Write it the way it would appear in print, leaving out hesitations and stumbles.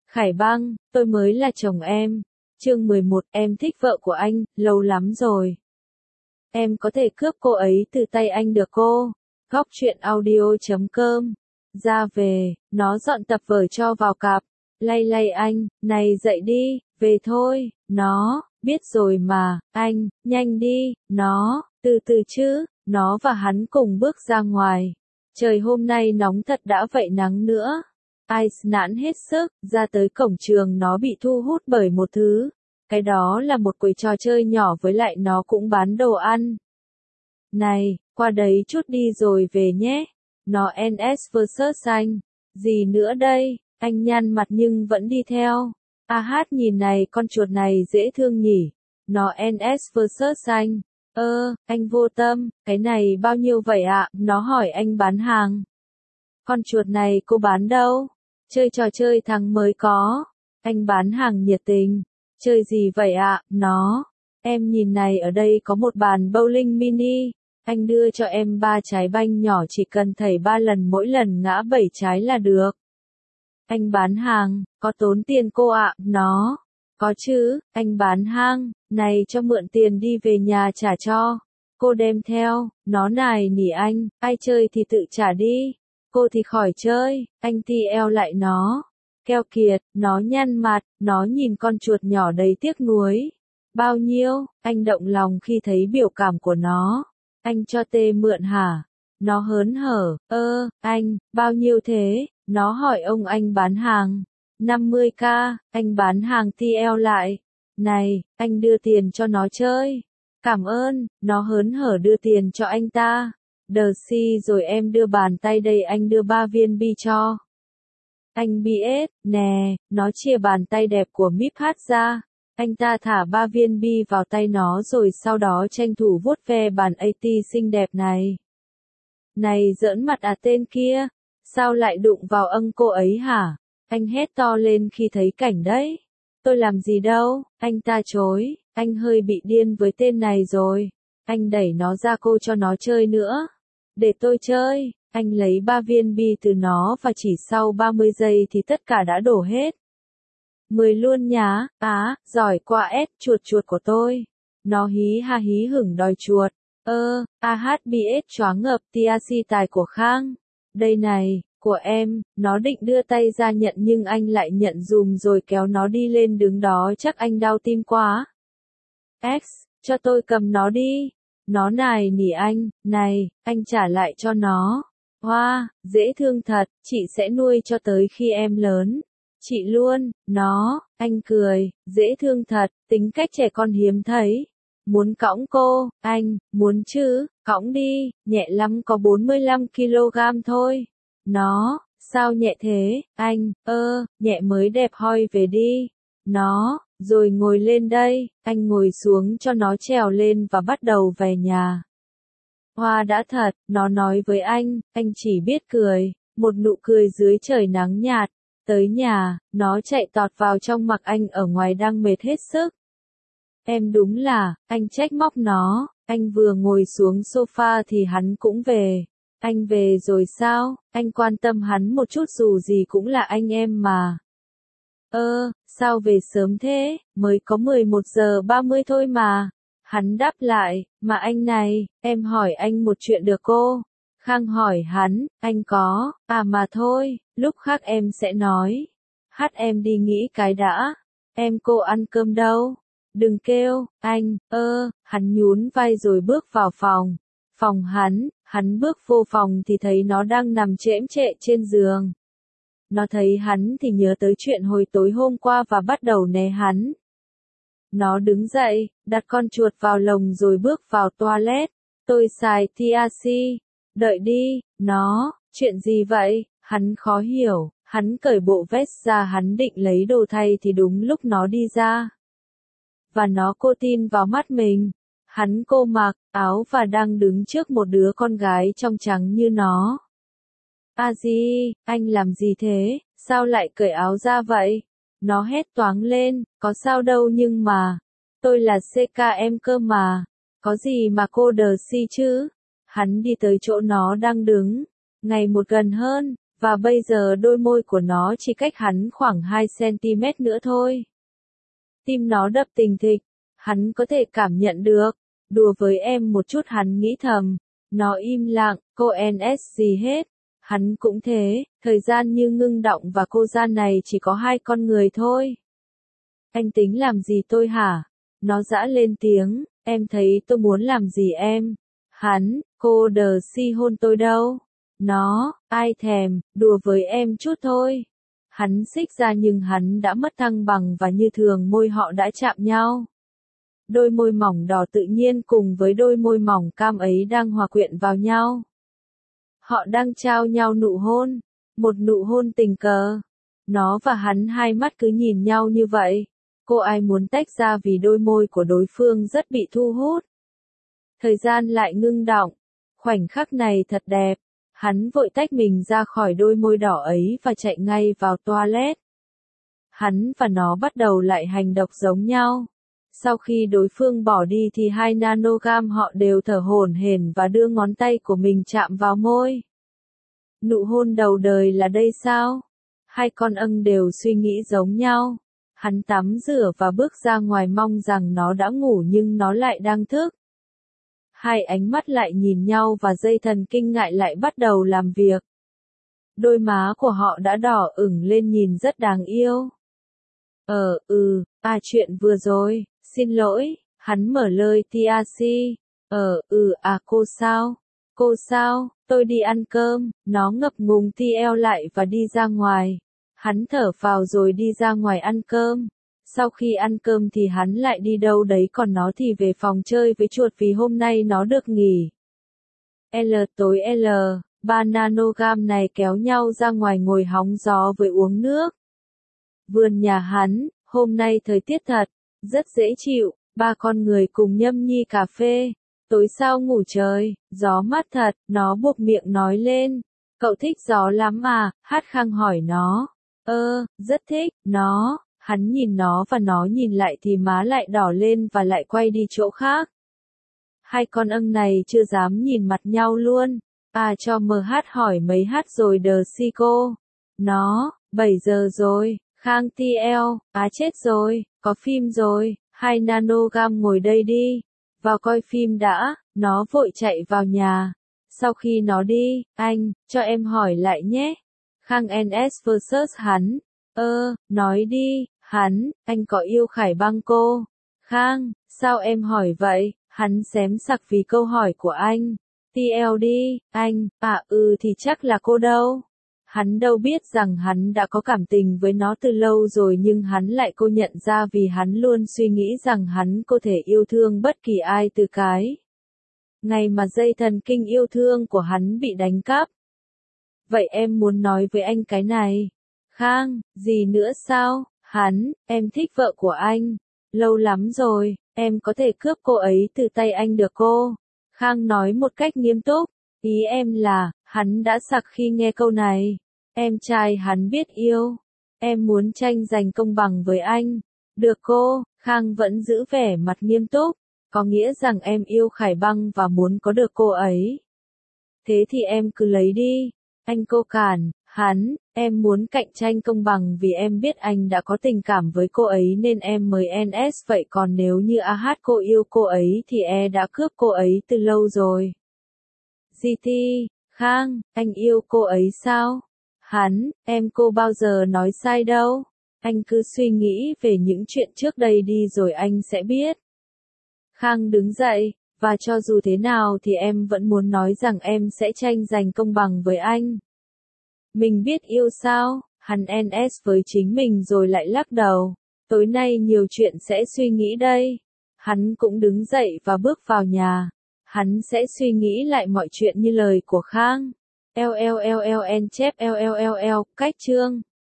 Khải Băng, tôi mới là chồng em. Chương 11, em thích vợ của anh, lâu lắm rồi. Em có thể cướp cô ấy từ tay anh được cô. Góc truyện audio.com. Ra về, nó dọn tập vở cho vào cặp. Lay lay anh, này dậy đi, về thôi, nó, biết rồi mà, anh, nhanh đi, nó, từ từ chứ, nó và hắn cùng bước ra ngoài. Trời hôm nay nóng thật đã vậy nắng nữa. Ice nản hết sức, ra tới cổng trường nó bị thu hút bởi một thứ. Cái đó là một quầy trò chơi nhỏ với lại nó cũng bán đồ ăn. Này, qua đấy chút đi rồi về nhé. Nó NS vs anh. Gì nữa đây? Anh nhăn mặt nhưng vẫn đi theo. Hát nhìn này con chuột này dễ thương nhỉ. Nó NS vs anh. Anh vô tâm, cái này bao nhiêu vậy ạ? Nó hỏi anh bán hàng. Con chuột này cô bán đâu? Chơi trò chơi thằng mới có. Anh bán hàng nhiệt tình. Chơi gì vậy ạ? Nó. Em nhìn này ở đây có một bàn bowling mini. Anh đưa cho em 3 trái banh nhỏ chỉ cần thảy 3 lần mỗi lần ngã 7 trái là được. Anh bán hàng, có tốn tiền cô ạ? Nó. Có chứ, anh bán hàng, này cho mượn tiền đi về nhà trả cho. Cô đem theo, nó nài nỉ anh, ai chơi thì tự trả đi. Cô thì khỏi chơi, anh ti eo lại nó. Keo kiệt, nó nhăn mặt, nó nhìn con chuột nhỏ đầy tiếc nuối. Bao nhiêu, anh động lòng khi thấy biểu cảm của nó. Anh cho tê mượn hả? Nó hớn hở, anh, bao nhiêu thế? Nó hỏi ông anh bán hàng. 50k, anh bán hàng TL lại. Này, anh đưa tiền cho nó chơi. Cảm ơn, nó hớn hở đưa tiền cho anh ta. Si rồi em đưa bàn tay đây anh đưa 3 viên bi cho. Anh BS, nè, nó chia bàn tay đẹp của Mip Hát ra. Anh ta thả 3 viên bi vào tay nó rồi sau đó tranh thủ vuốt ve bàn AT xinh đẹp này. Này giỡn mặt à tên kia, sao lại đụng vào cô ấy hả? Anh hét to lên khi thấy cảnh đấy. Tôi làm gì đâu, anh ta chối, anh hơi bị điên với tên này rồi. Anh đẩy nó ra cô cho nó chơi nữa. Để tôi chơi, anh lấy 3 viên bi từ nó và chỉ sau 30 giây thì tất cả đã đổ hết. 10 luôn nhá, giỏi quá chuột chuột của tôi. Nó hí ha hí hửng đòi chuột. AHBS choáng ngợp TAC tài của Khang. Đây này, của em, nó định đưa tay ra nhận nhưng anh lại nhận dùm rồi kéo nó đi lên đứng đó chắc anh đau tim quá. Cho tôi cầm nó đi. Nó nài nỉ anh, này, anh trả lại cho nó. Wow, dễ thương thật, chị sẽ nuôi cho tới khi em lớn. Chị luôn, nó, anh cười, dễ thương thật, tính cách trẻ con hiếm thấy. Muốn cõng cô, anh, muốn chứ, cõng đi, nhẹ lắm có 45 kg thôi. Nó, sao nhẹ thế, anh, nhẹ mới đẹp hoi về đi. Nó, rồi ngồi lên đây, anh ngồi xuống cho nó trèo lên và bắt đầu về nhà. Hoa đã thật, nó nói với anh chỉ biết cười, một nụ cười dưới trời nắng nhạt. Tới nhà, nó chạy tọt vào trong mặc anh ở ngoài đang mệt hết sức. Em đúng là, anh trách móc nó, anh vừa ngồi xuống sofa thì hắn cũng về. Anh về rồi sao, anh quan tâm hắn một chút dù gì cũng là anh em mà. Sao về sớm thế, mới có 11 giờ 30 thôi mà. Hắn đáp lại, mà anh này, em hỏi anh một chuyện được cô? Khang hỏi hắn, anh có, mà thôi, lúc khác em sẽ nói. Em đi nghĩ cái đã. Cô ăn cơm đâu? Đừng kêu, anh, hắn nhún vai rồi bước vào phòng. Phòng hắn bước vô phòng thì thấy nó đang nằm chễm chệ trên giường. Nó thấy hắn thì nhớ tới chuyện hồi tối hôm qua và bắt đầu né hắn. Nó đứng dậy, đặt con chuột vào lồng rồi bước vào toilet. Tôi xài TAC. Đợi đi, nó, chuyện gì vậy? Hắn khó hiểu, hắn cởi bộ vest ra hắn định lấy đồ thay thì đúng lúc nó đi ra. Và nó cô tin vào mắt mình. Hắn cô mặc áo và đang đứng trước một đứa con gái trong trắng như nó. Gì, anh làm gì thế, sao lại cởi áo ra vậy? Nó hét toáng lên, có sao đâu nhưng mà, tôi là CK em cơ mà, có gì mà cô đờ si chứ? Hắn đi tới chỗ nó đang đứng, ngày một gần hơn, Và bây giờ đôi môi của nó chỉ cách hắn khoảng 2 cm nữa thôi. Tim nó đập thình thịch, hắn có thể cảm nhận được. Đùa với em một chút hắn nghĩ thầm. Nó im lặng, cô NS gì hết. Hắn cũng thế, thời gian như ngưng đọng và cô gian này chỉ có 2 con người thôi. Anh tính làm gì tôi hả? Nó giã lên tiếng, em thấy tôi muốn làm gì em? Hắn, cô đờ si hôn tôi đâu? Nó, ai thèm, đùa với em chút thôi. Hắn xích ra nhưng hắn đã mất thăng bằng và như thường môi họ đã chạm nhau. Đôi môi mỏng đỏ tự nhiên cùng với đôi môi mỏng cam ấy đang hòa quyện vào nhau. Họ đang trao nhau nụ hôn, một nụ hôn tình cờ. Nó và hắn hai mắt cứ nhìn nhau như vậy. Cô ai muốn tách ra vì đôi môi của đối phương rất bị thu hút. Thời gian lại ngưng đọng. Khoảnh khắc này thật đẹp. Hắn vội tách mình ra khỏi đôi môi đỏ ấy và chạy ngay vào toilet. Hắn và nó bắt đầu lại hành động giống nhau. Sau khi đối phương bỏ đi thì 2 nanogam họ đều thở hổn hển và đưa ngón tay của mình chạm vào môi. Nụ hôn đầu đời là đây sao? 2 con âng đều suy nghĩ giống nhau. Hắn tắm rửa và bước ra ngoài mong rằng nó đã ngủ nhưng nó lại đang thức. 2 ánh mắt lại nhìn nhau và dây thần kinh ngại lại bắt đầu làm việc. Đôi má của họ đã đỏ ửng lên nhìn rất đáng yêu. Chuyện vừa rồi, xin lỗi, hắn mở lời TRC. Cô sao? Cô sao? Tôi đi ăn cơm, nó ngập ngùng TL lại và đi ra ngoài. Hắn thở phào rồi đi ra ngoài ăn cơm. Sau khi ăn cơm thì hắn lại đi đâu đấy còn nó thì về phòng chơi với chuột vì hôm nay nó được nghỉ. Tối 3 nanogam này kéo nhau ra ngoài ngồi hóng gió với uống nước. Vườn nhà hắn, hôm nay thời tiết thật, rất dễ chịu, 3 con người cùng nhâm nhi cà phê. Tối sau ngủ trời, gió mát thật, nó buộc miệng nói lên. Cậu thích gió lắm à? Hát Khang hỏi nó. Rất thích, nó. Hắn nhìn nó và nó nhìn lại thì má lại đỏ lên và lại quay đi chỗ khác. 2 con âng này chưa dám nhìn mặt nhau luôn. Cho MH hỏi mấy hát rồi đờ si cô. Nó, 7 giờ rồi, Khang TL, chết rồi, có phim rồi, 2 nanogam ngồi đây đi. Vào coi phim đã, nó vội chạy vào nhà. Sau khi nó đi, anh, cho em hỏi lại nhé. Khang NS vs hắn. Nói đi, hắn, anh có yêu Khải Băng cô? Khang, sao em hỏi vậy? Hắn xém sặc vì câu hỏi của anh. TL đi, anh, thì chắc là cô đâu. Hắn đâu biết rằng hắn đã có cảm tình với nó từ lâu rồi nhưng hắn lại cô nhận ra vì hắn luôn suy nghĩ rằng hắn có thể yêu thương bất kỳ ai từ cái ngày mà dây thần kinh yêu thương của hắn bị đánh cắp. Vậy em muốn nói với anh cái này. Khang, gì nữa sao? Hắn, em thích vợ của anh. Lâu lắm rồi, em có thể cướp cô ấy từ tay anh được cô? Khang nói một cách nghiêm túc. Ý em là, hắn đã sặc khi nghe câu này. Em trai hắn biết yêu. Em muốn tranh giành công bằng với anh. Được cô, Khang vẫn giữ vẻ mặt nghiêm túc. Có nghĩa rằng em yêu Khải Băng và muốn có được cô ấy. Thế thì em cứ lấy đi. Anh cô cản, hắn, em muốn cạnh tranh công bằng vì em biết anh đã có tình cảm với cô ấy nên em mới NS vậy còn nếu như cô yêu cô ấy thì đã cướp cô ấy từ lâu rồi. GT, Khang, anh yêu cô ấy sao? Hắn, em cô bao giờ nói sai đâu. Anh cứ suy nghĩ về những chuyện trước đây đi rồi anh sẽ biết. Khang đứng dậy, và cho dù thế nào thì em vẫn muốn nói rằng em sẽ tranh giành công bằng với anh. Mình biết yêu sao? Hắn NS với chính mình rồi lại lắc đầu. Tối nay nhiều chuyện sẽ suy nghĩ đây. Hắn cũng đứng dậy và bước vào nhà. Hắn sẽ suy nghĩ lại mọi chuyện như lời của Khang. LLLN chép LLLL, cách chương.